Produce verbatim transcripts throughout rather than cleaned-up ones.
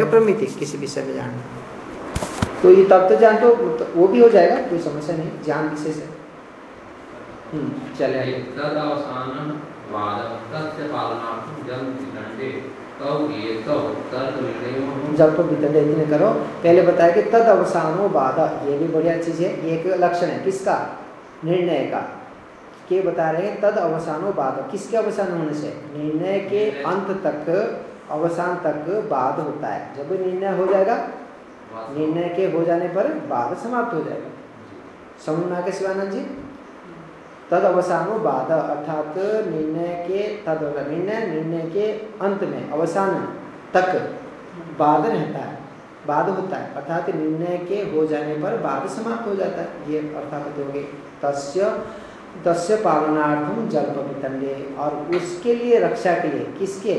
प्रमिति किसी विषय में जानना, तो ये तब तो जान तो वो भी हो जाएगा, कोई समस्या नहीं, ज्ञान विशेष है। हम्म चले आइए। तद अवसानम वाद तस्य पालनार्थम जन्म वितंडे तब ये तो तर्क निर्णय जल्प वितंडे इतने करो। पहले बताया कि तद अवसानो बाधा, ये भी बढ़िया चीज है, एक लक्षण है किसका, निर्णय का। के बता रहे हैं तद अवसानो बाधा, किसके अवसान होने से, निर्णय के अंत तक, अवसान तक बाद होता है। जब निर्णय हो जाएगा, निर्णय के हो जाने पर बाद समाप्त हो जाएगा। समझ में आ गया शिवानंद जी? तद अवसानो बाधा अर्थात निर्णय के तद निर्णय निर्णय के अंत में अवसान तक बाद रहता है, बाद होता है, अर्थात निर्णय के हो जाने पर बाद समाप्त हो जाता है। ये अर्थात होंगे तस्य तस्य पालनार्थम जल्प वितंडे, और उसके लिए रक्षा के लिए, किसके,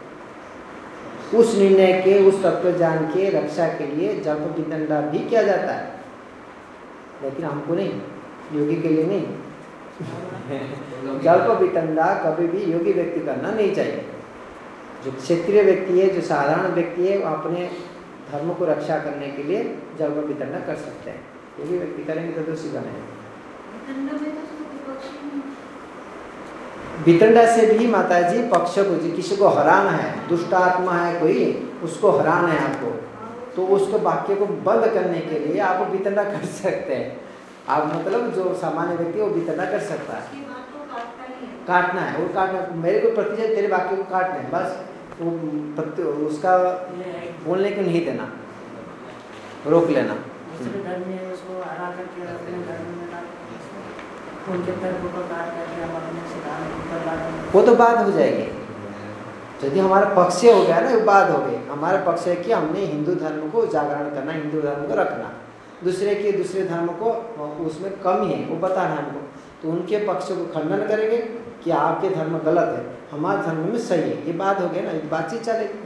उस निर्णय के, उस तत्व ज्ञान के रक्षा के लिए जल्प वितंडा भी किया जाता है, लेकिन हमको नहीं, योगी के लिए नहीं। जल्प वितंडा कभी भी योगी व्यक्ति करना नहीं चाहिए। जो क्षेत्रीय व्यक्ति है, जो साधारण व्यक्ति है, वो अपने धर्म को रक्षा करने के लिए जल्प वितंडा कर सकते हैं। योगी व्यक्ति करेंगे तो दोषी बनेंगे। वितंडा से भी माता जी पक्ष को, जी किसी को हराना है, दुष्ट आत्मा है कोई, उसको हराना है आपको, तो उसको वाक्य को बंद करने के लिए आप वितंडा कर सकते हैं। आप मतलब जो सामान्य व्यक्ति है वो वितंडा कर सकता है, काटना है, वो काटना, मेरे को प्रतिशत तेरे वाक्य को काटना है, बस वो उसका बोलने को नहीं देना, रोक लेना। वो तो बात हो जाएगी, यदि हमारा पक्ष हो गया ना, वो बात हो गई। हमारा पक्ष है कि हमने हिंदू धर्म को जागरण करना, हिंदू धर्म को रखना, दूसरे के दूसरे धर्म को उसमें कमी है वो बताना हमको, तो उनके पक्ष को खंडन करेंगे कि आपके धर्म गलत है, हमारे धर्म में सही है, ये बात हो गई ना, बातचीत चलेगी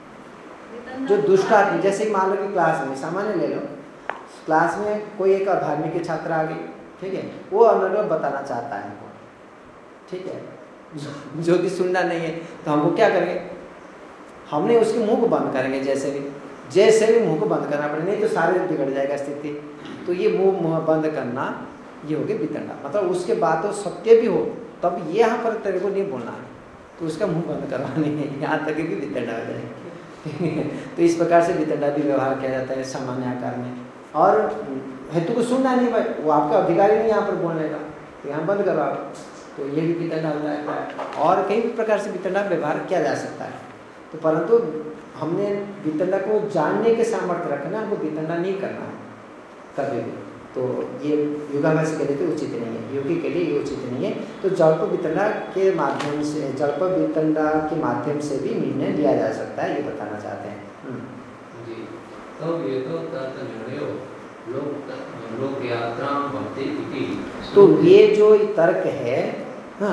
इसमें। जो दुष्ट आदमी, जैसे मान लो कि क्लास में, सामान्य ले लो, क्लास में कोई एक धार्मिक छात्र आ गई, ठीक है, वो अनुभव बताना चाहता है हमको, ठीक है, जो कि सुनना नहीं है, तो हमको क्या करेंगे, हमने उसके मुंह को बंद करेंगे, जैसे भी जैसे भी मुंह को बंद करना पड़े, नहीं तो सारे बिगड़ जाएगा स्थिति। तो ये मुंह मुंह बंद करना, ये हो गया वितंडा, मतलब उसके बात तो सत्य भी हो, तब ये यहाँ पर तेरे को नहीं बोलना है, तो उसका मुंह बंद करवानी है, यहाँ तक कि वितंडा हो जाएगी। तो इस प्रकार से वितंडा भी व्यवहार किया जाता है सामान्य आकार में। और हेतु को सुनना नहीं भाई, वो आपका अधिकार ही नहीं यहाँ पर बोलने का, तो यहाँ बंद करो आप, तो ये भी वितंडा होता है। और कई भी प्रकार से वितंडा व्यवहार किया जा सकता है। तो परंतु हमने वितंडा को जानने के सामर्थ्य रखना, हमको वितंडा नहीं करना है कभी भी। तो ये योगाभ्यास के लिए तो उचित नहीं है, योगी के लिए ये उचित नहीं है। तो जल्प वितंडा के माध्यम से, जल्प वितंडा के माध्यम से भी निर्णय लिया जा सकता है, ये बताना चाहते हैं जी। तो ये तो तर्क निर्णय लोक लोक यात्रा भक्ति इति, तो ये जो तर्क है, हाँ,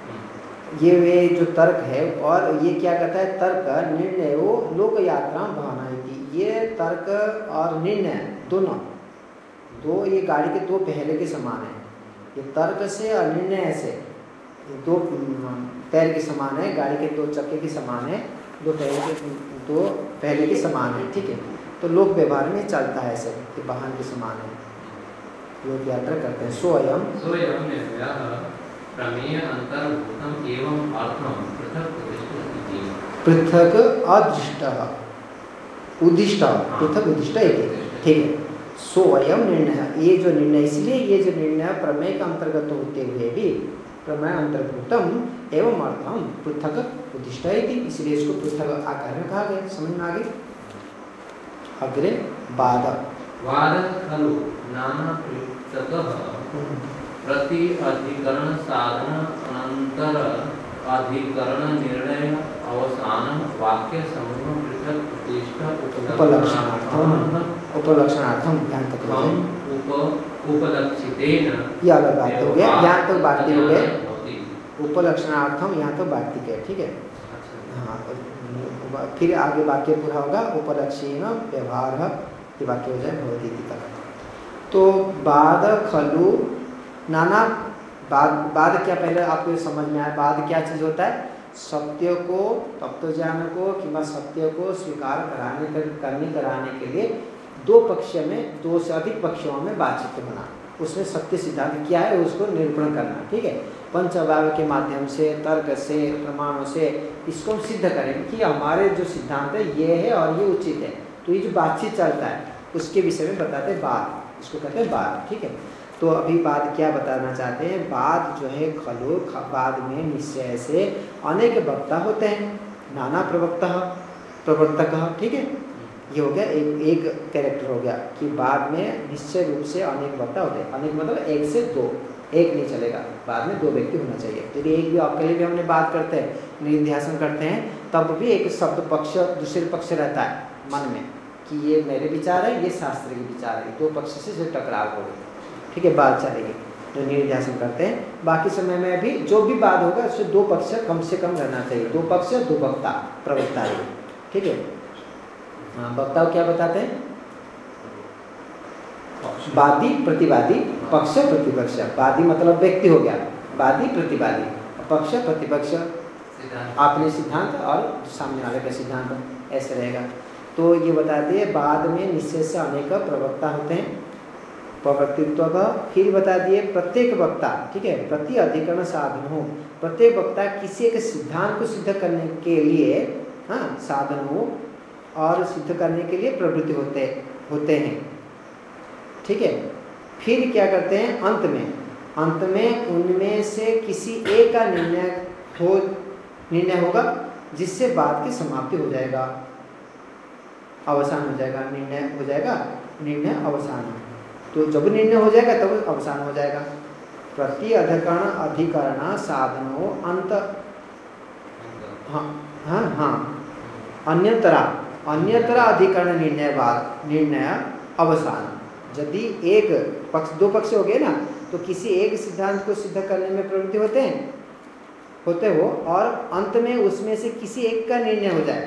ये वे जो तर्क है, और ये क्या कहता है, तर्क निर्णय वो लोक यात्रा भावना थी। ये तर्क और निर्णय दोनों, दो ये गाड़ी के दो पहले के समान है। ये तर्क से और निर्णय से दो पैर के समान है, गाड़ी के दो चक्के के समान है, दो पहले के दो पहले के समान है, ठीक है। तो लोक व्यवहार में चलता है ऐसे कि वाहन के समान है, लोग यात्रा करते हैं। सोयम सोयम प्रमेय अंतर्भूतम एवं अर्थम पृथक पृथक अदृष्ट उद्दिष्ट पृथक उद्दिष्ट एक, ठीक है। सोयम निर्णय, ये जो निर्णय, इसलिए ये जो निर्णय प्रमेय का अंतर्गत होते हुए भी प्रमेय अंतर्भूतम एवं अर्थम पृथक उद्दिष्ट है, इसलिए इसको पृथक आकार में कहा गया। समझ में आ गई? अग्रे वाद वाद खलु नाना पृथक प्रति अधिकरण साधन अनंतर अधिकरण निर्णय अवसान वाक्य समूह पृथक उद्दिष्ट उपलक्षणार्थम उपलक्षणार्थम ध्यान उपलक्षितेन, यह अलग बात हो गया, यहाँ तो वार्तिक हो गए, उपलक्षणार्थम यहाँ तो वार्तिक है, ठीक है। हाँ, फिर आगे वाक्य पूरा होगा उपलक्षेन व्यवहार, ये वाक्य हो जाए भवति तक। तो बाद खलु नाना, बाद बाद क्या, पहले आपको समझ में आया बाद क्या चीज़ होता है, सत्य को, तत्व ज्ञान को कि सत्य को स्वीकार कराने कर, करने कराने के लिए दो पक्ष में, दो से अधिक पक्षों में बातचीत होना, उसमें सत्य सिद्धांत क्या है उसको निरूपण करना। ठीक है, पंच अभाव के माध्यम से, तर्क से, प्रमाणों से इसको हम सिद्ध करेंगे कि हमारे जो सिद्धांत है ये है और ये उचित है। तो ये जो बातचीत चलता है उसके विषय में बताते हैं बाद, इसको कहते हैं बाद। ठीक है, तो अभी बाद क्या बताना चाहते हैं, बाद जो है खलु, बाद में निश्चय से अनेक वक्ता होते हैं, नाना प्रवक्ता प्रवर्तक। ठीक है, ये हो गया एक एक कैरेक्टर हो गया कि बाद में निश्चय रूप से अनेक वक्ता होते हैं। अनेक मतलब एक से दो, एक नहीं चलेगा, बाद में दो व्यक्ति होना चाहिए। यदि एक भी अकेले भी हमने बात करते हैं, निध्यासन करते हैं, तब भी एक शब्द पक्ष दूसरे पक्ष रहता है मन में कि ये मेरे विचार है, ये शास्त्र के विचार है, दो पक्ष से जो टकराव हो गई। ठीक है, बात चलेगी जो निध्यासन करते हैं। बाकी समय में भी जो भी बात होगा उससे दो पक्ष कम से कम रहना चाहिए, दो पक्ष दो वक्ता प्रवक्ता है। ठीक है, हाँ, वक्ता क्या बताते हैं, वादी प्रतिवादी, पक्ष प्रतिपक्ष। वादी मतलब व्यक्ति हो गया, वादी प्रतिवादी, पक्ष प्रतिपक्ष, अपने सिद्धांत और सामने वाले का सिद्धांत, ऐसे रहेगा। तो ये बता दिए बाद में निश्चय से अनेक प्रवक्ता होते हैं, प्रवक्तित्व का। फिर बता दिए प्रत्येक वक्ता, ठीक है, प्रति अधिकरण साधन हो, प्रत्येक वक्ता किसी एक सिद्धांत को सिद्ध करने के लिए, हाँ, साधन हो और सिद्ध करने के लिए प्रवृत्ति होते होते हैं। ठीक है, फिर क्या करते हैं, अंत में अंत में उनमें से किसी एक का निर्णय हो निर्णय होगा जिससे बात की समाप्ति हो जाएगा, अवसान हो जाएगा, निर्णय हो जाएगा, निर्णय अवसान। तो जब निर्णय हो जाएगा तब तो अवसान हो जाएगा। प्रति अधिकरण अधिकरण साधनो अंत, हाँ हाँ हाँ अन्यतरा अन्यतरा अधिकरण निर्णय बाद निर्णय अवसान। यदि एक पक्ष, दो पक्ष हो गए ना, तो किसी एक सिद्धांत को सिद्ध करने में प्रवृत्ति होते हैं होते हो और अंत में उसमें से किसी एक का निर्णय हो जाए,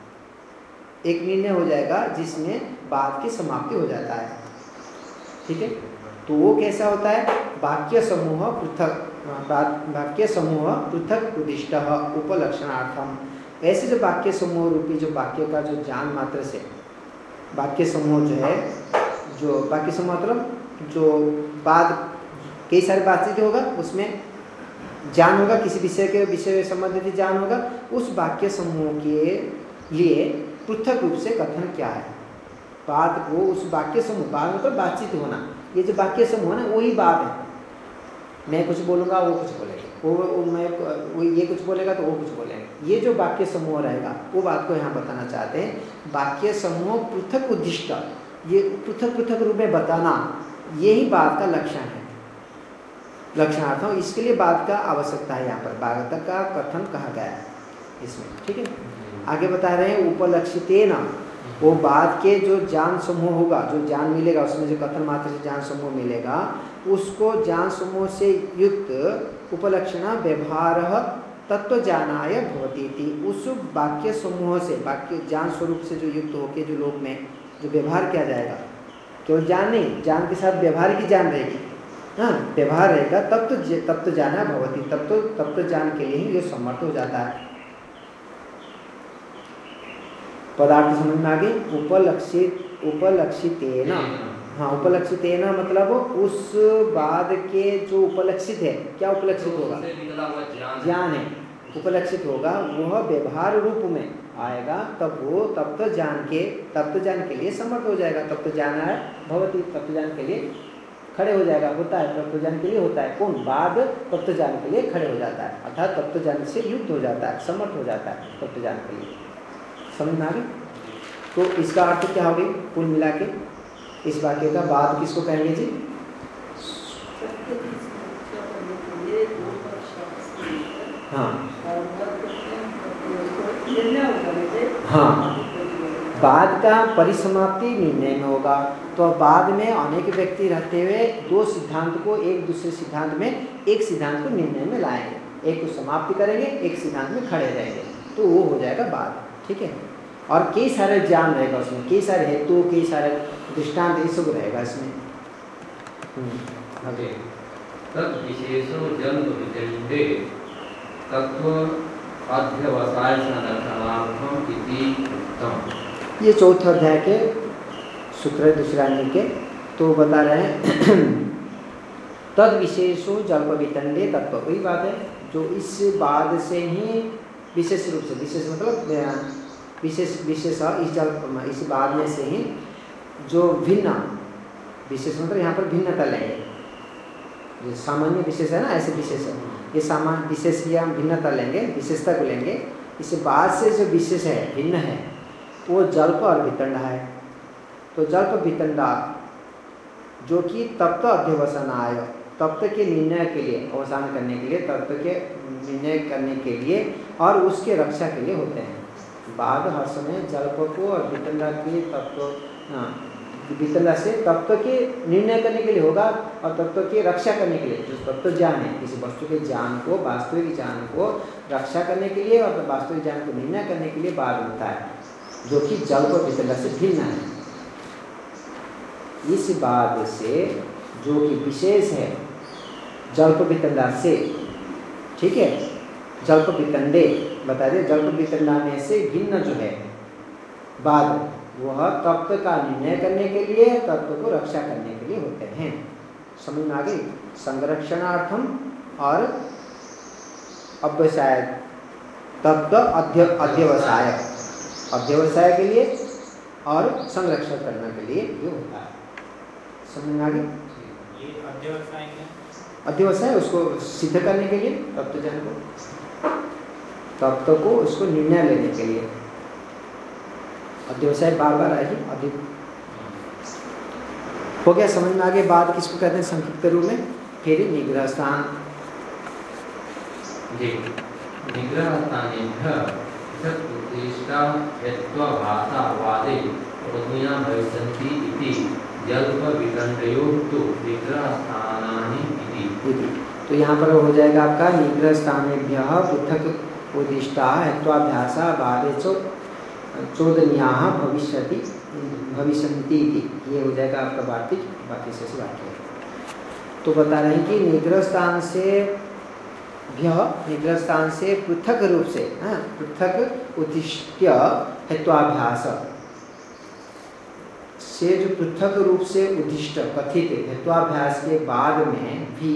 एक निर्णय हो जाएगा जिसमें बात की समाप्ति हो जाता है। ठीक है, तो वो कैसा होता है, वाक्य समूह पृथक, वाक्य समूह पृथक उद्दिष्ट उपलक्षणार्थम। ऐसे जो वाक्य समूह रूपी जो वाक्य का जो ज्ञान मात्र से, वाक्य समूह जो है, जो वाक्य समूह मतलब जो बात कई सारी बातचीत होगा, उसमें ज्ञान होगा, किसी विषय के विषय संबंधित ज्ञान होगा, उस वाक्य समूह के लिए पृथक रूप से कथन क्या है, बात को उस वाक्य समूह, बात मतलब बातचीत होना, ये जो वाक्य समूह है ना वही बात है। मैं कुछ बोलूँगा वो कुछ बोलेगा, वो, वो मैं वो ये कुछ बोलेगा तो वो कुछ बोलेगा, ये जो वाक्य समूह रहेगा वो बात को यहाँ बताना चाहते हैं। वाक्य समूह पृथक उद्दिष्ट, ये पृथक पृथक रूप में बताना, यही बात का लक्षण है, लक्षणार्थ। इसके लिए बात का आवश्यकता है, यहाँ पर बात का कथन कहा गया है इसमें। ठीक है, आगे बता रहे हैं उपलक्षितेन, वो बात के जो ज्ञान समूह होगा, जो ज्ञान मिलेगा उसमें जो कथन मात्र से ज्ञान समूह मिलेगा, उसको ज्ञान समूह से युक्त उपलक्षण व्यवहार तत्व ज्ञानाय भवतीति। उस वाक्य समूह से, वाक्य ज्ञान स्वरूप से जो युक्त होके जो लोग में जो व्यवहार किया जाएगा, केवल ज्ञान नहीं, ज्ञान के साथ व्यवहार की ज्ञान रहेगी, हाँ, व्यवहार रहेगा, तब तो तब तो जाना भवती, तब तो तब तो ज्ञान के लिए ही ये समर्थ हो जाता है। पदार्थ समझ में आगे, उपलक्षित उपलक्षितेन, हाँ, उपलक्षितेन मतलब उस बाद के जो उपलक्षित है, क्या उपलक्षित होगा, ज्ञान है, उपलक्षित होगा, वह व्यवहार रूप में आएगा, तब वो तत्व ज्ञान के तत्व ज्ञान के लिए समर्थ हो जाएगा। तत्व ज्ञान है भवती, तत्व ज्ञान के लिए खड़े हो जाएगा, होता है, तत्व ज्ञान के लिए होता है, कौन, बाद तत्व ज्ञान के लिए खड़े हो जाता है, अर्थात तत्व ज्ञान से युक्त हो जाता है, समर्थ हो जाता है तत्व ज्ञान के लिए। समझ में आ गई? तो इसका अर्थ क्या हो गई कुल मिला के इस वाक्य का, बाद किसको कहेंगे जी, हाँ हाँ, बाद का परिसमाप्ति निर्णय में होगा। तो बाद में अनेक व्यक्ति रहते हुए दो सिद्धांत को एक दूसरे सिद्धांत में, एक सिद्धांत को निर्णय में लाएंगे, एक को समाप्ति करेंगे, एक सिद्धांत में खड़े रहेंगे, तो वो हो जाएगा बाद। ठीक है, और कई सारे ज्ञान रहेगा उसमें, कई सारे हेतु, कई सारे दृष्टांत, ये सब रहेगा इसमें। तद विशेषो जन्म विजयते तत्व अध्यवसाय संरक्षणार्थम इति उत्तम। ये चौथे अध्याय के सूत्र दूसरे अन्य के तो बता रहे हैं तद विशेषो जल्प वितंडे तत्व। वही बात है जो इस बाद से ही विशेष रूप से, विशेष मतलब विशेष विशेष इस जल्प इस बाद में से ही जो भिन्न विशेष मतलब यहाँ पर भिन्नता लेंगे, जो सामान्य विशेष है ना ऐसे विशेष है, ये सामान्य विशेष की हम भिन्नता लेंगे, विशेषता को लेंगे। इस बाद से जो विशेष है भिन्न है वो जल्प और वितंडा है। तो जल्प वितंडा जो कि तप्त अध्यवसान आय, तप्त के निर्णय के लिए, अवसान करने के लिए, तप्त के निर्णय करने के लिए और उसके रक्षा के लिए होते हैं। बाद हर समय जल्प को और वितंडा के तत्व वितंडा से तत्व के निर्णय करने के लिए होगा और तत्व की रक्षा करने के लिए, जो तत्व ज्ञान है किसी वस्तु के ज्ञान को, वास्तविक ज्ञान को रक्षा करने के लिए और वास्तविक ज्ञान को निर्णय करने के लिए बाद होता है, जो कि जल्प वितंडा से भिन्न है। इस बाद से जो कि विशेष है जल्प वितंडा से, ठीक है, जल्प वितंडे बता दे, जल्प वितंडा में से भिन्न जो है बाद वह तत्व का निर्णय करने के लिए, तत्व को रक्षा करने के लिए होते हैं। समझ में आ गई? संरक्षणार्थम और अव्यवसाय, तत्व अध्य अध्यवसाय, अध्यवसाय के लिए और संरक्षण करने के लिए ये होता है। समझ में आ गई? ये अध्यवसाय क्या? अध्यवसाय उसको सिद्ध करने के लिए, तत्व जन को, तत्व को उसको निर्णय लेने के लिए। अध्यवसाय बार बार आएगी। अधिक हो गया, समझ में आगे। बाद किसको कहते हैं संक्षिप्त रूप में? फिर निग्रह स्थान। जी, निग्रह स्थानेभ्य उत्तिष्ठा यत्त्वभासा वादे प्रज्ञा भविष्यन्ति इति जल्प वितंडयोः तु निग्रह स्थानानि इति। तो यहाँ पर हो जाएगा आपका निग्रह स्थानेभ्य पृथक उद्दिष्टा हेत्वाभ्यासा वादे चो चोदन्याः भविष्यति भविष्यन्ति इति। ये हो जाएगा आपका वार्तिक बाकी से वाक्य। तो बता रहे हैं कि निग्रह स्थान से भ्य, निग्रह स्थान से पृथक रूप से, पृथक उद्दिष्ट हेत्वाभ्यास से जो पृथक रूप से उद्दिष्ट कथित हेत्वाभ्यास के बाद में भी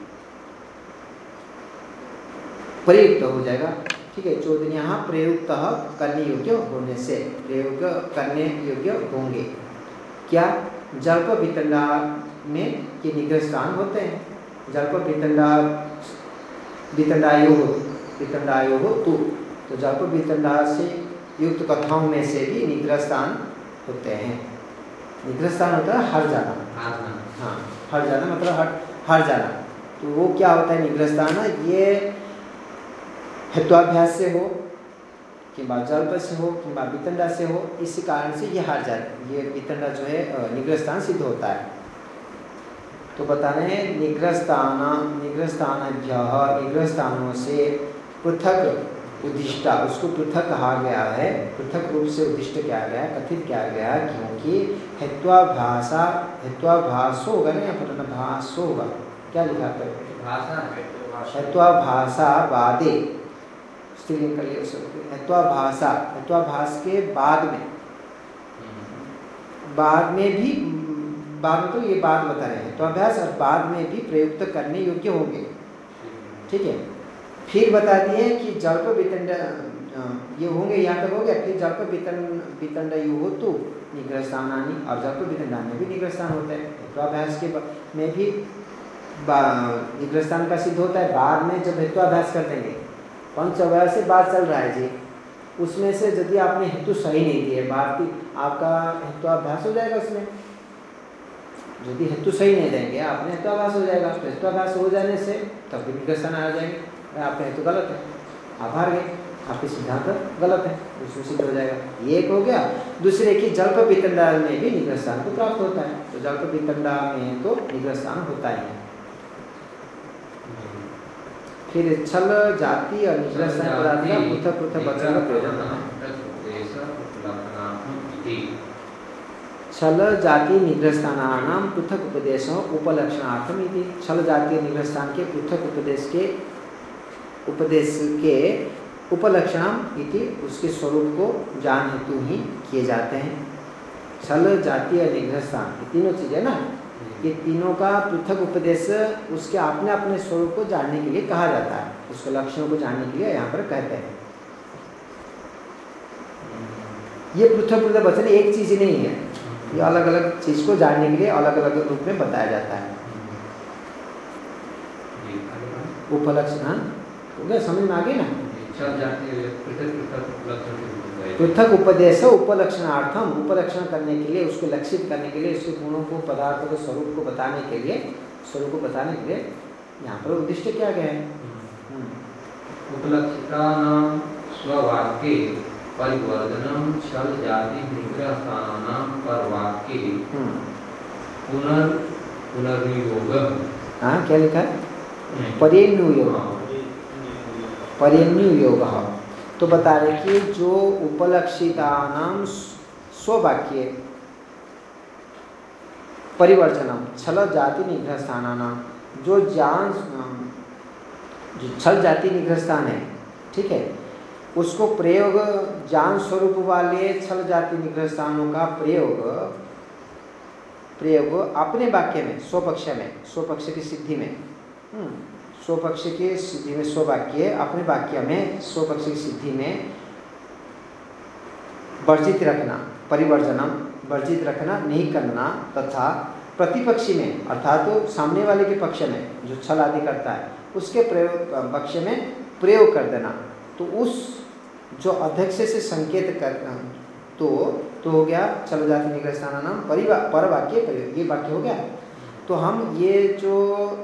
प्रयुक्त हो जाएगा, ठीक है। चोदन्याः प्रयुक्त करने योग्य होने से, प्रयोग करने योग्य होंगे। क्या? जल्प वितंडा में ये निग्रह स्थान होते हैं। जल्प वितंडा वितंडायो वितंडायो हो तू, तो जल्प वितंडा से युक्त कथाओं में से भी निग्रह स्थान होते हैं। निग्रह स्थान होता है हर जाना, हाँ, हर जाना मतलब हर हर जाना। तो वो क्या होता है निग्रह स्थान? ये हेत्वाभ्यास से हो कि जल्प से हो कि वितंडा से हो, इसी कारण से ये हार जाए, ये वितंडा जो है निग्रह स्थान सिद्ध होता है। तो बता रहे हैं निग्रह स्थान निग्रह स्थानेभ्य, निग्रह स्थानों से पृथक उद्दिष्टा, उसको पृथक कहा गया है, पृथक रूप से उद्दिष्ट किया गया, कथित किया गया, क्योंकि हेत्वाभासा, हेत्वाभासो होगा ना, यहाँ पर भासो होगा, क्या लिखा है? हेत्वाभासा वादे, स्त्रीलिंग कर लिया उसको, हेत्वाभासा, हेत्वाभास के बाद में, बाद में भी, बाद में तो ये बात बता रहे हैं, हेत्वाभ्यास और बाद में भी प्रयुक्त करने योग्य होंगे, ठीक है। फिर बता दिए कि जल्प वितंडा ये होंगे, यहाँ तक हो गया। फिर जल्प वितंड वितंडा यू हो तो निग्रह स्थानानि, और जल्प वितंडा में भी निग्रह स्थान होता है। हेत्वाभ्यास के में भी निग्रह स्थान का सिद्ध होता है। बाद में जब हेत्वाभ्यास कर देंगे, पंच अवयव से बात चल रहा है जी, उसमें से यदि आपने हेतु सही नहीं दिए, बात की आपका हेत्वाभ्यास हो जाएगा। उसमें यदि हेतु सही नहीं देंगे आपने, हेत्वाभ्यास हो जाएगा। तो हेत्वाभ्यास हो जाने से तब भी निग्रह स्थान आ जाएंगे। आपका हेतु गलत है, आप हार गए, आपके सिद्धांत गलत है, उसमें सिद्ध हो जाएगा। ये एक हो गया। दूसरे की जल्प वितंडा में भी निग्रह स्थान को प्राप्त होता है। तो जल्प वितंडा में तो निग्रह स्थान होता ही है। फिर छल जाति और निग्रह स्थान पदार्थ का पृथक पृथक वचन का प्रयोजन। छल जाति निग्रह स्थानानाम पृथक उपदेश उपलक्षणार्थम इति। छल जाति निग्रह स्थान के पृथक उपदेश के उपदेश के उपलक्षणम इति उसके स्वरूप को जान हेतु ही किए जाते हैं। छल, जाति और निग्रह स्थान, ये तीनों चीज़ें ना, ये तीनों का पृथक उपदेश उसके अपने अपने स्वरूप को जानने के लिए कहा जाता है। उसके लक्षणों को जानने के लिए यहाँ पर कहते हैं। ये पृथक पृथक वचन एक चीज़ ही नहीं है, ये अलग अलग चीज़ को जानने के लिए अलग अलग रूप में बताया जाता है। उपलक्षण हो गया, समझ में आ गई ना। पृथक उपदेश उपलक्षणार्थम, उपलक्षण करने के लिए, उसको लक्षित करने के लिए, उसके गुणों को, पदार्थों के स्वरूप को बताने के लिए, स्वरूप को बताने के लिए यहाँ पर उद्देश्य क्या गया है? उपलक्षितानां स्ववाक्ये परिवर्धनम छल जाति निग्रह स्थानानां परवाक्ये पुनर् पुनर्वियोग। हाँ, क्या लिखा है? पर्यनुयोग, पर्यनुयोग। तो बता रहे कि जो उपलक्षितानां स्ववाक्ये परिवर्तनम छल जाति निग्रह स्थानानां, जो जान जो छल जाति निग्रह स्थान है, ठीक है, उसको प्रयोग जान स्वरूप वाले छल जाति निग्रह स्थानों का प्रयोग प्रयोग अपने वाक्य में, स्वपक्ष में, स्वपक्ष की सिद्धि में, स्वपक्ष की सिद्धि में, स्ववाक्य अपने वाक्य में स्वपक्ष की सिद्धि में वर्जित रखना, परिवर्जनम वर्जित रखना, नहीं करना, तथा प्रतिपक्षी में अर्थात तो सामने वाले के पक्ष में जो छल आदि करता है उसके प्रयोग पक्ष में प्रयोग कर देना। तो उस जो अध्यक्ष से संकेत कर तो तो हो गया छल जाति निग्रह स्थानानां परिवा पर वाक्य प्रयोग, ये वाक्य हो गया। तो हम ये जो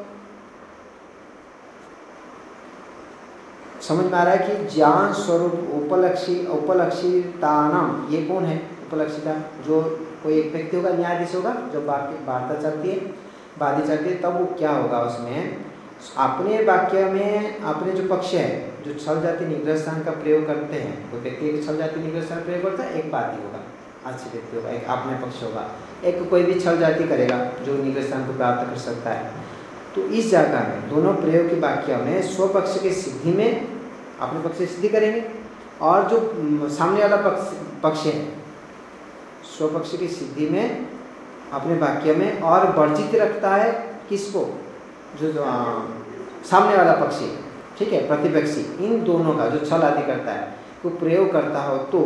समझ में आ रहा है कि ज्ञान स्वरूप उपलक्षी उपलक्षितानाम, ये कौन है उपलक्षिता? जो कोई एक व्यक्ति होगा, न्यायाधीश होगा, जो वार्ता चलती है, वादी चलती है, तब वो क्या होगा, उसमें अपने वाक्य में अपने जो पक्ष है, जो छल जाति निग्रह स्थान का प्रयोग करते हैं, कोई व्यक्ति एक छल जाति निग्रह स्थान प्रयोग करता है, एक वादी होगा, अच्छे व्यक्ति होगा, एक अपने पक्ष होगा, एक कोई भी छल जाति करेगा जो निग्रह स्थान को प्राप्त कर सकता है। तो इस जगह में दोनों प्रयोग के वाक्य में स्वपक्ष की सिद्धि में अपने पक्ष से सिद्धि करेंगे, और जो सामने वाला पक्ष पक्ष है स्वपक्ष की सिद्धि में अपने वाक्य में, और वर्जित रखता है किसको? जो, जो आ, सामने वाला पक्षी, ठीक है, प्रतिपक्षी, इन दोनों का जो छल आदि करता है वो प्रयोग करता हो, तो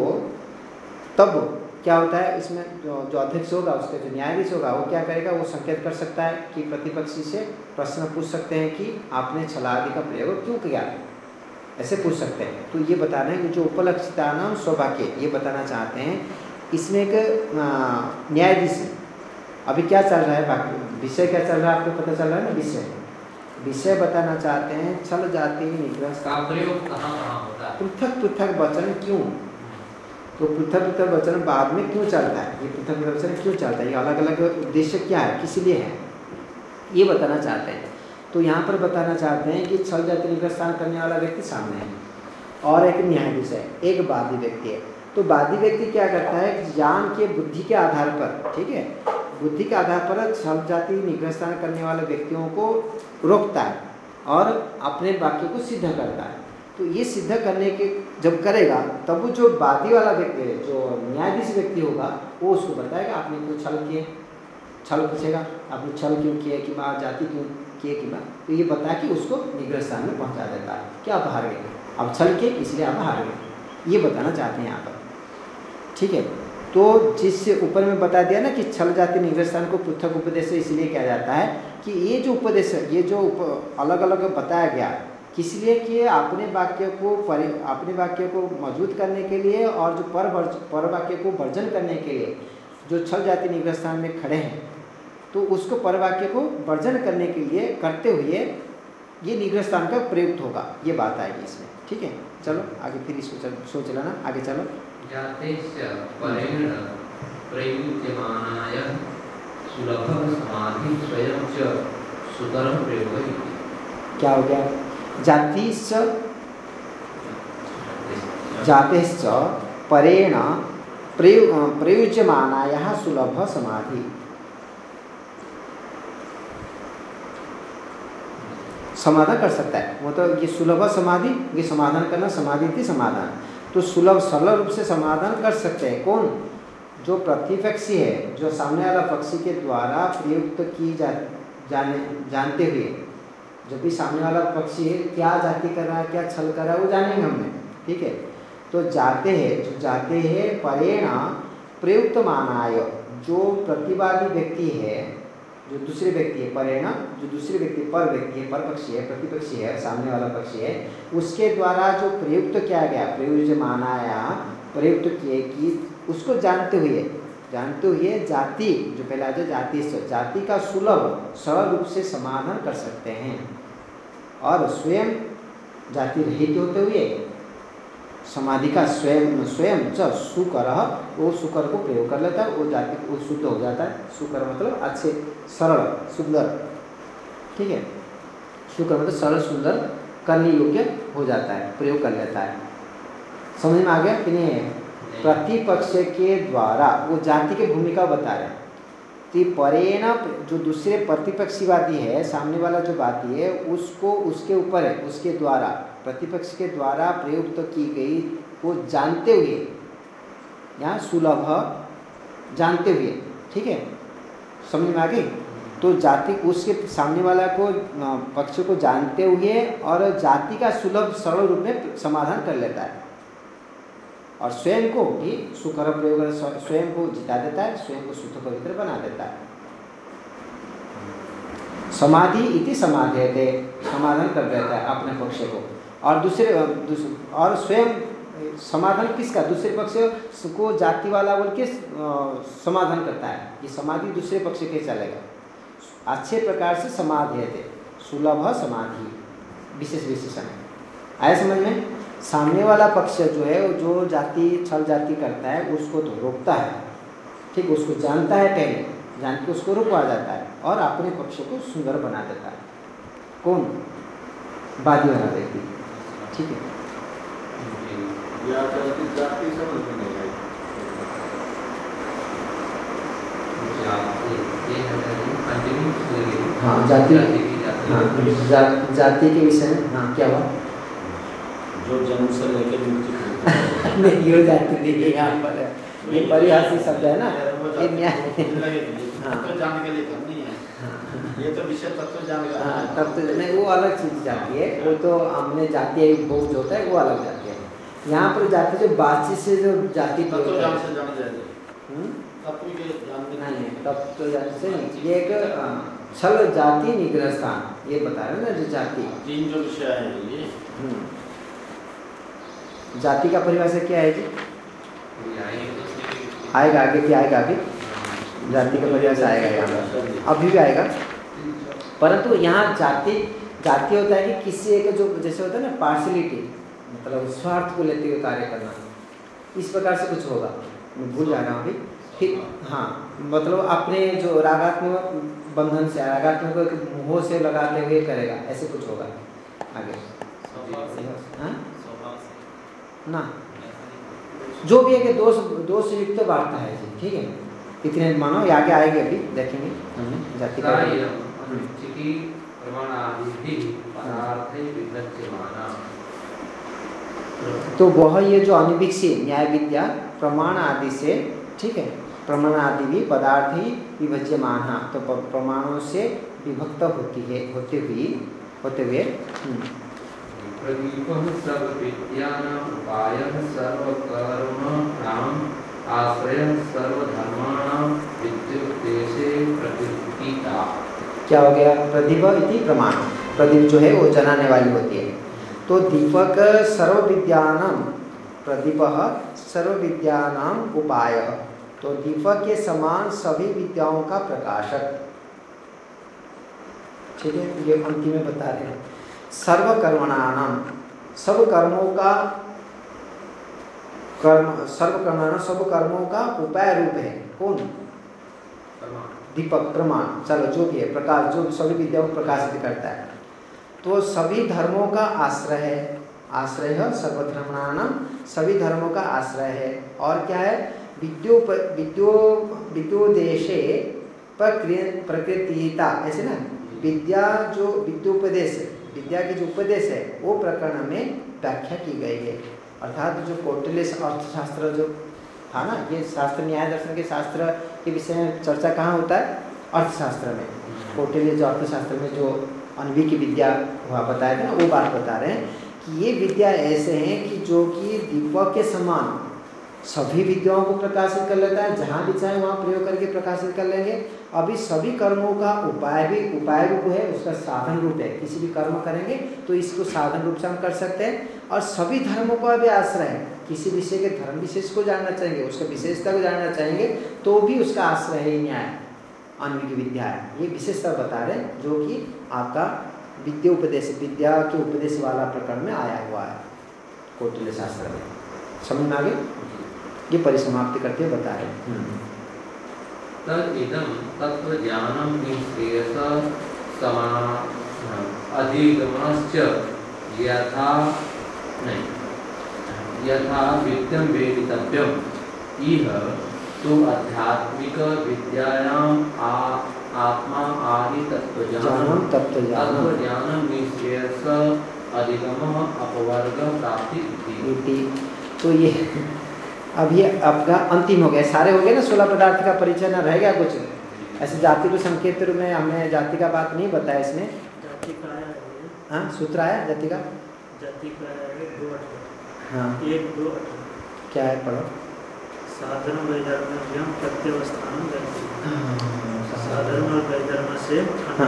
तब क्या होता है इसमें? जो जो अध्यक्ष होगा, उसके जो न्यायाधीश होगा, वो क्या करेगा? वो संकेत कर सकता है कि प्रतिपक्षी से प्रश्न पूछ सकते हैं कि आपने छल आदि का प्रयोग क्यों किया, ऐसे पूछ सकते हैं। तो ये बताना है कि जो उपलक्षितानां स्ववाक्ये, ये बताना चाहते हैं इसमें एक न्यायाधीश, अभी क्या चल रहा है, बाकी विषय क्या चल रहा है आपको पता चल रहा है ना, विषय विषय बताना चाहते हैं छल जाति निग्रह का प्रयोग कहाँ कहाँ होता है, पृथक पृथक वचन क्यों, तो पृथक पृथक वचन बाद में क्यों चलता है, ये पृथक पृथक वचन क्यों चलता है, ये अलग अलग उद्देश्य क्या है, किस लिए है, ये बताना चाहते हैं। तो यहाँ पर बताना चाहते हैं कि छल जाति निग्रह स्थान करने वाला व्यक्ति सामने है और एक न्यायाधीश है, एक वादी व्यक्ति है। तो वादी व्यक्ति क्या करता है? ज्ञान के बुद्धि के आधार पर, ठीक है, बुद्धि के आधार पर छल जाति निग्रह स्थान करने वाले व्यक्तियों को रोकता है और अपने वाक्य को सिद्ध करता है। तो ये सिद्ध करने के जब करेगा तब वो जो वादी वाला व्यक्ति है, जो न्यायाधीश व्यक्ति होगा, वो उसको बताएगा आपने क्यों छल किए, छल पूछेगा आपने छल क्यों किए कि बात जाति क्यों किए कि बात, तो ये बता के उसको निग्रह स्थान में पहुंचा देता है कि आप हार गए, अब छल किए इसलिए आप हार गए, ये बताना चाहते हैं यहाँ पर, ठीक है। तो जिससे ऊपर में बता दिया ना कि छल जाति निग्रह स्थान को पृथक उपदेश इसलिए किया जाता है कि ये जो उपदेश है, ये जो अलग अलग बताया गया, किस लिए कि अपने वाक्य को परि अपने वाक्य को मजबूत करने के लिए और जो पर पर वाक्य को वर्जन करने के लिए जो छल जाति निग्रह स्थान में खड़े हैं, तो उसको पर वाक्य को वर्जन करने के लिए करते हुए ये निग्रह स्थान का प्रयुक्त होगा, ये बात आएगी इसमें, ठीक है। चलो आगे फिर इसको चल, सोच लेना, आगे चलो। जातेस्य परेण प्रयुज्यमानाय सुलभ समाधि स्वयं च सुतरं प्रयोगः। क्या हो गया? जातिश्च जातेश्च परेण प्रयु प्रयुज्यमानायाः सुलभ समाधि। समाधान कर सकता है। वो तो ये सुलभ समाधि, ये समाधान करना समाधि थी समाधान, तो सुलभ सरल रूप से समाधान कर सकते हैं कौन? जो प्रतिपक्षी है, जो सामने वाला पक्षी के द्वारा प्रयुक्त की जा जाने जानते हुए, जब भी सामने वाला पक्षी है क्या जाति कर रहा है, क्या छल कर रहा है, वो जानेंगे हमने, ठीक है। तो जाते हैं, जो जाते हैं परेण प्रयुक्त मानाय, जो प्रतिवादी व्यक्ति है, जो दूसरे व्यक्ति है, परेण जो दूसरे व्यक्ति पर व्यक्ति है, पर पक्षी है, प्रतिपक्षी है, सामने वाला पक्षी है, उसके द्वारा जो प्रयुक्त किया गया, प्रयुज्य मानाया, प्रयुक्त किए कि उसको जानते हुए, जानते हुए जाति जो पहला जो जाति जाति का सुलभ सरल रूप से समाधान कर सकते हैं, और स्वयं जाति रहित होते हुए समाधि का स्वयं स्वयं च सुकर, वो सुकर को प्रयोग कर लेता है, वो जाति वो शुद्ध हो जाता है। सुकर मतलब अच्छे सरल सुंदर, ठीक है। सुकर मतलब सरल सुंदर करने योग्य हो जाता है, प्रयोग कर लेता है। समझ में आ गया कि नहीं? प्रतिपक्ष के द्वारा वो जाति की भूमिका बता रहे हैं। तो परेण जो दूसरे प्रतिपक्षीवादी है, सामने वाला जो वादी है, उसको उसके ऊपर है, उसके द्वारा प्रतिपक्ष के द्वारा प्रयुक्त की गई को जानते हुए, यहाँ सुलभ जानते हुए, ठीक है, समझ में आ गई? तो जाति उसके सामने वाला को पक्ष को जानते हुए और जाति का सुलभ सरल रूप में समाधान कर लेता है, और स्वयं को भी सुकर प्रयोग स्वयं को जिता देता है, स्वयं को शुद्ध पवित्र बना देता है। समाधि इति समाधेयते, समाधान कर देता है अपने पक्ष को, और दूसरे और स्वयं समाधान किसका? दूसरे पक्ष को जाति वाला बोल के समाधान करता है। ये समाधि दूसरे पक्ष के चलेगा अच्छे प्रकार से समाधेयते, सुलभ समाधि विशेष विशेषण आया समझ में? सामने वाला पक्ष जो है, जो जाति छल जाति करता है उसको तो रोकता है, ठीक, उसको जानता है, पहले जान के उसको रोकवा जाता है, और अपने पक्ष को सुंदर बना देता है। कौन? वादी वाला व्यक्ति, ठीक है। हाँ जाति, हाँ जा, जाति के विषय में हाँ क्या हुआ? जो जन्म से लेकर मृत्यु नहीं यो जाति देखिए यहाँ पर ये परिहासी शब्द है ना, ये न्याय तत्व जान के लिए करनी है, ये तो विषय तत्व जान के। हाँ तब तो नहीं, वो अलग चीज जाती है, वो तो हमने जाति भोग जो होता है वो अलग जाती है। यहाँ पर जाति जो बातचीत से जो जाति तत्व जान से जान जाती, तत्व के जानने नहीं, तब तो जाति से नहीं, ये एक छल जाति निग्रह स्थान ये बता रहे ना, जो जाति तीन जो विषय है ये। जाति का परिभाषा क्या है जी? आएगा आगे, क्या आएगा आगे? जाति का परिभाषा आएगा यहाँ, अभी भी आएगा। परंतु यहाँ जाति जाति होता है कि किसी एक जो जैसे होता है ना पार्शलिटी, मतलब स्वार्थ को लेते हुए कार्य करना, इस प्रकार से कुछ होगा, मैं भूल जा रहा हूँ अभी, ठीक। हाँ मतलब अपने जो रागात्मक बंधन से, रागात्मक मोह से लगाते हुए करेगा, ऐसे कुछ होगा आगे। हाँ ना, जो भी है कि दोष दोष युक्त वार्ता है जी, ठीक है। इतने मानो, आगे आएंगे अभी देखेंगे हमने जाति का। तो वह ये जो अनिवीक्षी न्याय विद्या प्रमाण आदि से, ठीक है, प्रमाण आदि भी पदार्थ ही विभज्यमान, तो प्रमाणों से विभक्त होती है, होते हुए होते हुए प्रदीपः सर्वविद्यानां उपायः सर्वकर्मणां आश्रयः सर्वधर्माणां विद्युद्देशे प्रतिष्ठिता। क्या हो गया? प्रदीप इति प्रमाण, प्रदीप जो है वो जलाने वाली होती है। तो दीपक सर्वविद्यानां, प्रदीपः सर्वविद्यानां उपायः, तो दीपक के समान सभी विद्याओं का प्रकाशक, ठीक है। ये अंतिम में बता रहे हैं सर्वकर्मणानां, सब कर्मों का कर्म, सर्वकर्मणानां सब कर्मों का उपाय रूप है कौन? दीपक प्रमाण, चलो जो भी है प्रकाश, जो सभी विद्याओं को प्रकाशित करता है। तो सभी धर्मों का आश्रय है, आश्रय है सर्वधर्मणानां, सभी धर्मों का आश्रय है। और क्या है? विद्यो विद्यो विद्योदेशे प्रकृतिता, ऐसे ना, विद्या जो विद्योपदेश, विद्या की जो उपदेश है वो प्रकरण में व्याख्या की गई है। अर्थात जो कौटिल्य अर्थशास्त्र जो था ना, ये शास्त्र न्याय दर्शन के शास्त्र के विषय में चर्चा कहाँ होता है? अर्थशास्त्र में। कौटिल्य जो अर्थशास्त्र में जो अन्वी की विद्या हुआ बताया था ना, वो बात बता रहे हैं कि ये विद्या ऐसे हैं कि जो कि दीपक के समान सभी विद्याओं को प्रकाशित कर लेता है, जहाँ भी चाहे वहाँ प्रयोग करके प्रकाशित कर लेंगे। अभी सभी कर्मों का उपाय भी उपाय रूप है, उसका साधन रूप है। किसी भी कर्म करेंगे तो इसको साधन रूप से हम कर सकते हैं। और सभी धर्मों का भी आश्रय है। किसी विषय के धर्म विशेष को जानना चाहेंगे, उसका विशेषता को जानना चाहेंगे, तो भी उसका आश्रय है न्याय अन्वी की विद्या है। ये विशेषता बता रहे हैं जो कि आपका विद्या उपदेश विद्या के उपदेश वाला प्रकरण में आया हुआ है कौटिल्य शास्त्र में। समझ में आ गए? ये परिसमाप्ति करके बता रहे हैं। तद इदं तत्व ज्ञानम निश्रेयस समा अधिगमश्च यथा नहीं यथा विद्यं वेदितव्यम इह तो आध्यात्मिक विद्यायाम आ आत्मा आदि तत्वज्ञानम तत्वज्ञानम निश्रेयस अधिगमः अपवर्ग प्राप्ति इति। तो ये अब ये आपका अंतिम हो गया, सारे हो गए ना। सोलह पदार्थ का परिचय ना रह गया कुछ? ऐसे जाति को संकेत रूप में हमने जाति का बात नहीं बताया इसमें। जाति का आया है, हाँ सूत्र आया जाति का। जाति का है दो अठारह। हाँ एक दो अठारह क्या है पढ़ो। साधन वैधर्म्यम प्रत्यवस्थान जाति। साधन और वैधर्म से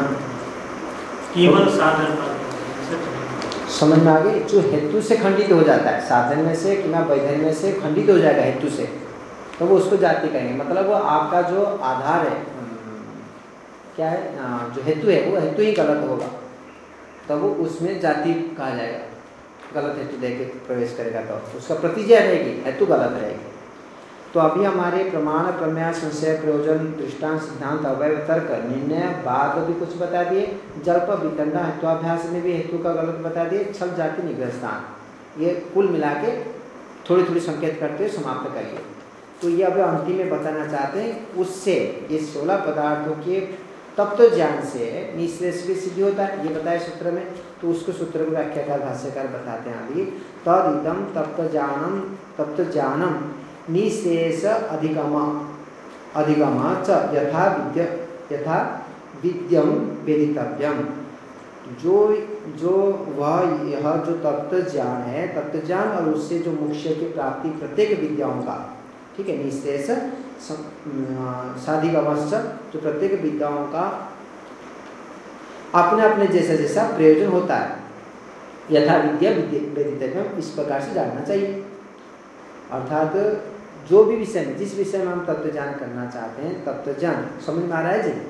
केवल साधन समझ में आ गई। जो हेतु से खंडित हो जाता है, साधन में से कि ना वैधर्य में से खंडित हो जाएगा हेतु से, तो वो उसको जाति कहेंगे। मतलब वो आपका जो आधार है क्या है, जो हेतु है वो हेतु ही गलत होगा, तो वो उसमें जाति कहा जाएगा। गलत हेतु दे के प्रवेश करेगा तो उसका प्रतिजय रहेगी, हेतु गलत रहेगी। तो अभी हमारे प्रमाण प्रमेय संशय प्रयोजन दृष्टांत सिद्धांत अवयव तर्क निर्णय बाद भी कुछ बता दिए। जल्प वितंडा हेत्वाभ्यास में भी हेतु का गलत बता दिए। छल जाति निग्रह स्थान, ये कुल मिला के थोड़ी थोड़ी संकेत करते हुए समाप्त करिए। तो ये अब अंतिम में बताना चाहते हैं, उससे ये सोलह पदार्थों के तत्व ज्ञान से निश्रेष भी सिद्धि होता है, ये बताया सूत्र में। तो उसको सूत्र को व्याख्याकार भाष्यकार बताते हैं अभी। तद इदम तत्व ज्ञानम तत्व ज्ञानम निशेष अधिगम अधिगम च यथा विद्य यथा विद्यम वेदितव्यम। जो जो वह यह जो तत्व ज्ञान है, तत्व ज्ञान और उससे जो मोक्ष की प्राप्ति प्रत्येक विद्याओं का, ठीक है, निशेष साधिगमश्च, जो प्रत्येक विद्याओं का अपने अपने जैसा जैसा प्रयोजन होता है, यथा विद्या वेदितव्यम, इस प्रकार से जानना चाहिए। अर्थात जो भी विषय में, जिस विषय में हम तत्व ज्ञान करना चाहते हैं, तत्व ज्ञान समझ में आ रहा है जी?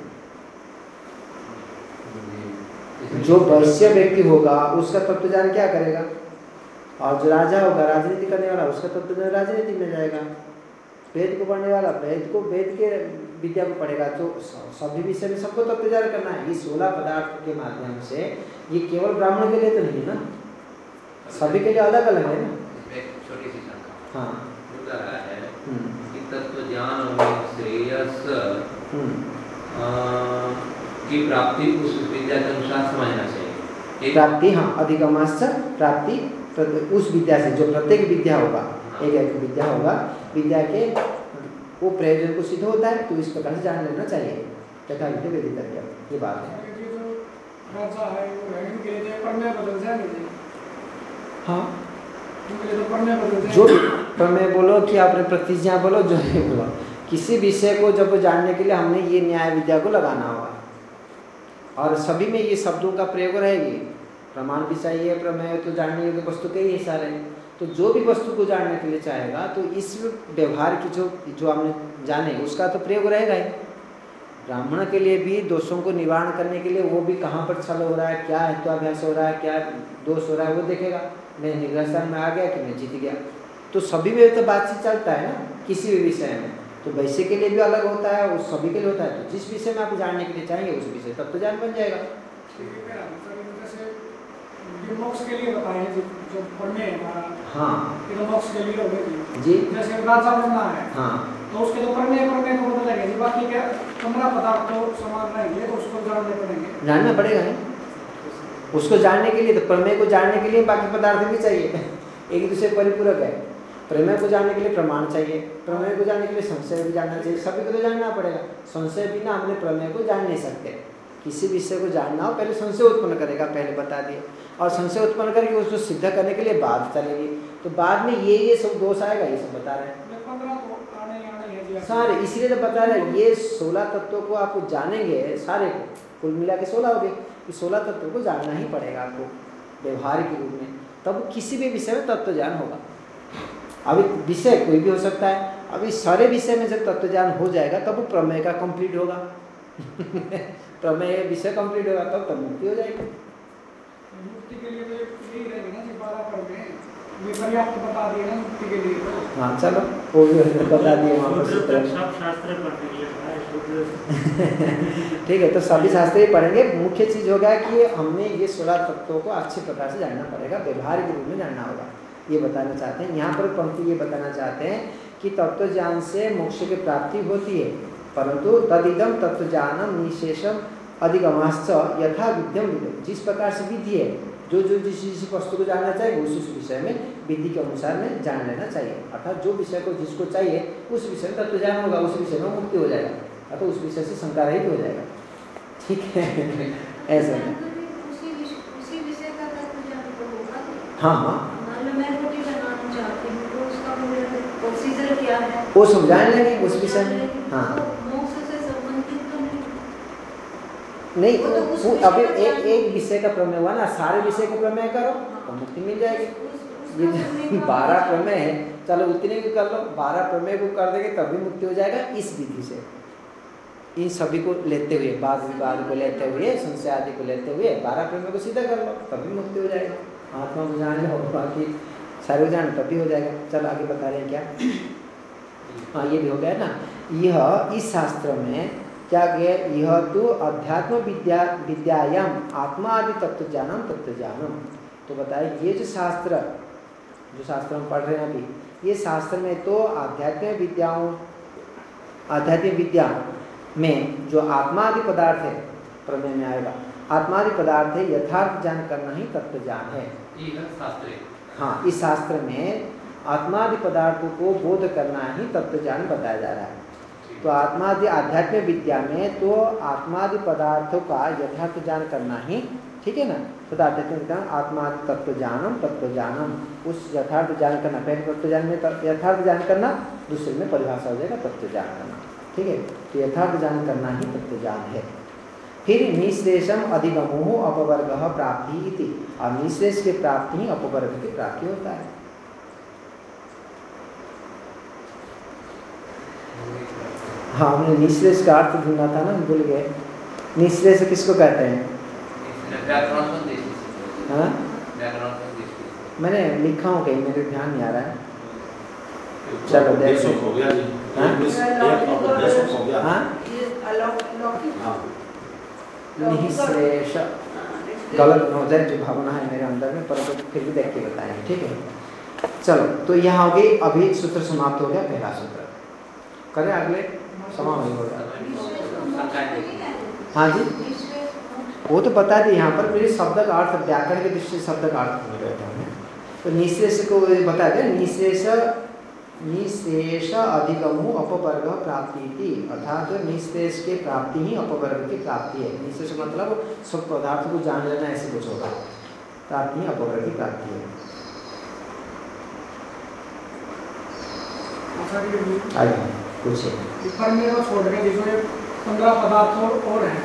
जो वैश्य व्यक्ति होगा उसका तत्व ज्ञान क्या करेगा, और जो राजा होगा राजनीति करने वाला उसका तत्व ज्ञान राजनीति में जाएगा। वेद को पढ़ने वाला वेद को वेद के विद्या को पढ़ेगा। तो सभी विषय में सबको तत्व ज्ञान करना है। ये सोलह पदार्थ के माध्यम से, ये केवल ब्राह्मण के लिए तो नहीं ना, सभी के लिए अलग अलग है ना। छोटी सी शंका हाँ है कि तत्व ज्ञान में श्रेयस की प्राप्ति उस विद्या के अनुसार समझना चाहिए। प्राप्ति, हाँ, अधिगमाश्च प्राप्ति उस विद्या से, जो प्रत्येक विद्या होगा, एक एक विद्या होगा, विद्या के वो प्रयोजन को सिद्ध होता है, तो इस प्रकार से जान लेना चाहिए। तथा विद्या वेदितव्य, ये बात है। हाँ जो प्रमेय बोलो कि आपने प्रतिज्ञा बोलो, जो है बोलो, किसी विषय को जब जानने के लिए हमने ये न्याय विद्या को लगाना होगा, और सभी में ये शब्दों का प्रयोग रहेगी। प्रमाण भी चाहिए, प्रमेय तो जानने योग्य वस्तु के ही सारे। तो जो भी वस्तु को जानने के लिए चाहेगा, तो इस व्यवहार की जो जो हमने जाने उसका तो प्रयोग रहेगा ही। ब्राह्मण के लिए भी दोषों को निवारण करने के लिए वो भी कहाँ पर छल हो रहा है, क्या हेत्वाभ्यास हो रहा है, क्या दोष हो रहा है, वो देखेगा। मैं निग्रह स्थान में आ गया कि मैं जीत गया। तो सभी में तो बातचीत चलता है ना, किसी भी विषय में। तो वैसे के लिए भी अलग होता है, उस सभी के लिए होता है। तो जिस विषय में आप जानने के लिए चाहेंगे उस विषय तब तो ज्ञान बन जाएगा। मोक्ष के लिए बताए हैं, जो पढ़ने हमारा, हाँ, ये मोक्ष के लिए होगी जी। जैसे राजा बनना है, हाँ, तो उसके तो पढ़ने पढ़ने को बदलेंगे जी, बाकी क्या पंद्रह पदार्थ तो समान रहेंगे, तो उसको जानने पड़ेंगे, जानना पड़ेगा नहीं। उसको जानने के लिए तो प्रमेय को जानने के लिए बाकी पदार्थ भी चाहिए, एक दूसरे परिपूरक है। प्रमेय को जानने के लिए प्रमाण चाहिए, प्रमेय को जानने के लिए संशय भी जानना चाहिए, सभी को तो जानना पड़ेगा। संशय बिना हमने प्रमेय को जान नहीं सकते। किसी विषय को जानना हो पहले संशय उत्पन्न करेगा, पहले बता दिए, और संशय उत्पन्न करके उसको सिद्ध करने के लिए बात चलेगी, तो बाद में ये ये सब दोष आएगा, ये सब बता रहे हैं सारे। इसलिए तो बता रहे हैं ये सोलह तत्वों को आप जानेंगे सारे को, कुल मिला के सोलह हो गए, कि सोलह तत्वों को जानना ही पड़ेगा आपको व्यवहारिक रूप में, तब किसी भी विषय में तत्व ज्ञान होगा। अभी विषय कोई भी हो सकता है, अभी सारे विषय में जब तत्व ज्ञान हो जाएगा तब वो प्रमेय का कंप्लीट होगा प्रमेय विषय कंप्लीट होगा तब तब मुक्ति हो जाएगी। मुक्ति के लिए तो यही रहेगा ना कि बारह प्रमेय ये पर्याप्त बता दिए ना मुक्ति के लिए तो। हाँ चलो वो भी बता दिए वहाँ पर सूत्र सब शास्त्र पढ़ लिए ठीक है, तो सभी शास्त्र ही पढ़ेंगे। मुख्य चीज़ होगा कि हमने ये सोलह तत्वों को अच्छे प्रकार से जानना पड़ेगा, व्यवहारिक रूप में जानना होगा, ये बताना चाहते हैं। यहाँ पर पंक्ति ये बताना चाहते हैं कि तत्व ज्ञान से मोक्ष की प्राप्ति होती है, परंतु तदिदम तत्व ज्ञानम निशेषम अधिगमाश्च यथा विद्यम विद्यम। जिस प्रकार से विधि है, जो जो जिस जिस वस्तु को जानना चाहिए उस उस विषय में विधि के अनुसार में जान लेना चाहिए। अर्थात जो विषय को जिसको चाहिए उस विषय में तत्व ज्ञान होगा, उस विषय में मुक्ति हो जाएगा, अर्थात उस विषय से शंका रहित हो जाएगा। ठीक है ऐसा है। हाँ हाँ वो सब जान लेंगे उस विषय में। हाँ नहीं वो, वो अभी एक एक विषय का प्रमेय हुआ ना, सारे विषय का प्रमेय करो तो मुक्ति मिल जाएगी। ये बारह प्रमेय है, चलो उतने भी कर लो, बारह प्रमेय को कर देंगे तभी मुक्ति हो जाएगा इस विधि से। इन सभी को लेते हुए, वाद विवाद को लेते हुए, संशय आदि को लेते हुए बारह प्रमेय को सीधा कर लो तभी मुक्ति हो जाएगा। आत्मा को जान लो, बाकी सारे को जान तभी हो जाएगा। चलो आगे बता रहे हैं क्या। हाँ ये भी हो गया ना। यह इस शास्त्र में क्या किया, यह तो अध्यात्म विद्या विद्यायाम आत्मा आदि तत्व ज्ञानम तत्व ज्ञानम। तो बताए ये जो शास्त्र जो शास्त्र हम पढ़ रहे हैं अभी, ये शास्त्र में तो आध्यात्मिक विद्याओं आध्यात्मिक विद्या में जो आत्मा आदि पदार्थ है प्रमेय में आएगा, आत्मा आदि पदार्थ है यथार्थ ज्ञान करना ही तत्व ज्ञान है। हाँ इस शास्त्र में आत्मा आदि पदार्थों को बोध करना ही तत्व ज्ञान बताया जा रहा है। तो आत्मादि आध्यात्मिक विद्या में तो आत्मादि पदार्थों का यथार्थ ज्ञान करना ही, ठीक है ना। तो आध्यात्मिक विद्या आत्मादि तत्व ज्ञानम तत्व ज्ञानम, उस यथार्थ ज्ञान करना, पहले तत्व ज्ञान में यथार्थ ज्ञान करना, दूसरे में परिभाषा हो जाएगा तत्व ज्ञान करना। ठीक है, तो यथार्थ ज्ञान करना ही तत्व ज्ञान है। फिर निःश्रेषम अधिगमो अपवर्ग प्राप्ति इति, और निःश्रेष की प्राप्ति ही अपवर्ग की प्राप्ति होता है। हाँ हमने निःश्रेष का अर्थ ढूंढना था ना, भूल गए। निःश्रेष किसको कहते हैं? हाँ मैंने लिखा हूँ कहीं, मेरे ध्यान नहीं आ रहा है। चलो देखो हो गया जी। हाँ निःश्रेष गलत हो जाए जो भावना है मेरे अंदर में, परंतु तो फिर भी देख के बताएंगे। ठीक है चलो, तो यहाँ हो गई, अभी सूत्र समाप्त हो गया पहला सूत्र। करें अगले समाप्त हो गया। हाँ जी वो तो बता दी यहाँ पर, मेरे शब्द का अर्थ व्याकरण के दृष्टि से शब्द का अर्थ हो रहता है। तो निःश्रेष को बता दें, निःश्रेष निःश्रेष अधिगमो अपवर्ग प्राप्ति थी, अर्थात तो निःश्रेष के प्राप्ति ही अपवर्ग की प्राप्ति है। निःश्रेष मतलब सब पदार्थों को जान लेना, ऐसे कुछ होगा, प्राप्ति ही अपवर्ग की प्राप्ति है। आइए पूछिए। परमेय को छोड़ के जिसमें पंद्रह पदार्थ और, और हैं,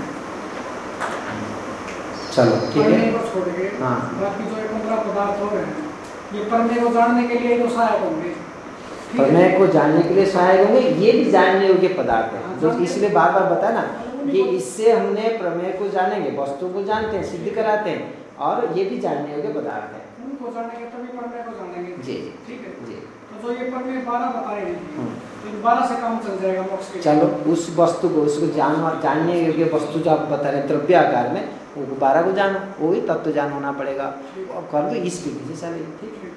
चलो ठीक है, को छोड़ के हाँ बाकी जो पंद्रह पदार्थ और हैं, ये परमेय को जानने के लिए तो सहायक होंगे। परमेय को जानने के लिए सहायक होंगे, ये भी जानने योग्य पदार्थ है। जो इसलिए बार बार बताया ना कि इससे हमने प्रमेय को जानेंगे, वस्तु को जानते हैं, सिद्ध कराते हैं, और ये भी जानने योग्य पदार्थ है। उनको जानेंगे तभी परमेय को जानेंगे। जी ठीक है जी। तो जो ये परमेय बारह बताए हैं, इन बारह से काम चल जाएगा मोक्ष के लिए। चलो उस वस्तु को, उसको जान जानने योग्य वस्तु जो आप बता रहे हैं द्रव्य आकार में, वो बारह को जानो, वो भी तत्व ज्ञान होना पड़ेगा। और कर दो इस विधि से चले। ठीक है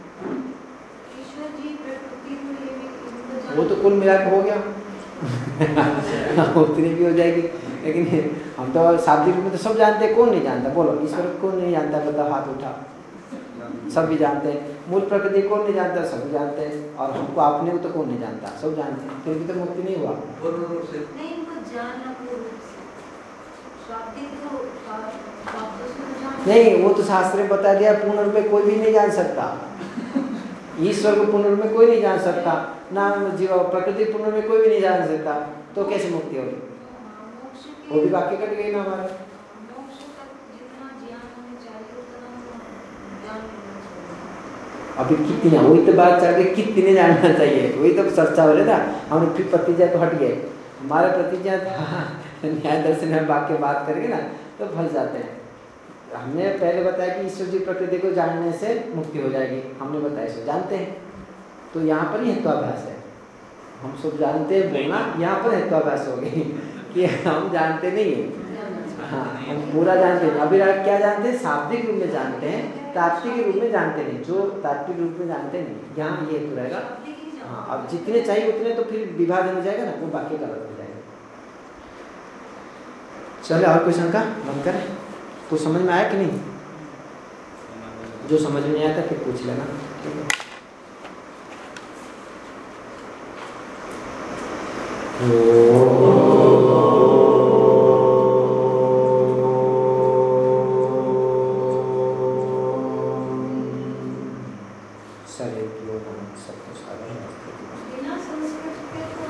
वो तो कुल मिला के हो गया उतनी भी हो जाएगी, लेकिन हम तो शाब्दिक रूप में तो सब जानते हैं, कौन नहीं जानता? बोलो, ईश्वर को कौन नहीं जानता? बताओ, हाथ उठा। सब भी जानते हैं। मूल प्रकृति कौन नहीं जानता? सब भी जानते हैं। और हमको अपने को तो कौन नहीं जानता? सब जानते हैं, फिर भी तो मुक्ति नहीं हुआ। पूर्ण रूप से नहीं, इनको जानना पूर्ण रूप से। शाब्दिक तो शाब्दों से तो जान नहीं, वो तो शास्त्र में बता दिया, पूर्ण रूप में कोई भी नहीं जान सकता। ईश्वर को पूर्ण रूप में कोई नहीं जान सकता, ना जीव प्रकृति पूर्ण रूप में कोई भी नहीं जान सकता, तो कैसे मुक्ति होगी? मोक्ष के वो भी वाक्य कट गई ना हमारा। मोक्ष तक जितना ज्ञान होना चाहिए उतना तो ज्ञान होना चाहिए। अभी कितनी, वही तो बात चल रही, कितने जानना चाहिए, वही तो चर्चा हो रही ना। हम फिर प्रतिज्ञा तो हट गए, हमारा प्रतिज्ञा था न्याय दर्शन में वाक्य बात करेंगे ना तो फंस जाते हैं। हमने पहले बताया कि ईश्वर जी प्रकृति को जानने से मुक्ति हो जाएगी, हमने बताया इसको जानते हैं, तो यहाँ पर ही हेत्वाभ्यास है। हम सब जानते हैं बोलना, यहाँ पर हेत्वाभ्यास हो गई कि हम जानते नहीं हैं। हाँ, हम पूरा जानते हैं। अभी क्या जानते हैं? शाब्दिक रूप में जानते हैं, तात्विक रूप में जानते नहीं। जो तात्विक रूप में जानते नहीं, यहाँ ये हेतु रहेगा। हाँ, अब जितने चाहिए उतने तो फिर विभाजन हो जाएगा ना, वो बाकी गलत हो जाएगा। चले और कोई शंका बंद करें? कुछ समझ में आया कि नहीं? जो समझ में नहीं आया था फिर पूछ लेना, ठीक है? बिना संस्कृत के तो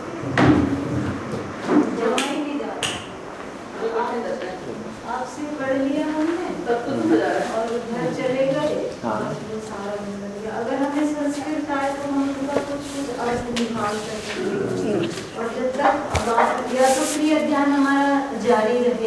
जमा ही नहीं जाता। आपसे पढ़ लिया हमने तब तो समझ आ रहा है। और घर चले गए, हाँ। वो सारा बंद कर दिया। अगर हमें संस्कृत आए तो हम उनका कुछ कुछ अर्थ निकाल सकते हैं। और जब तक बात या तो प्रिय ध्यान हमारा जारी रहे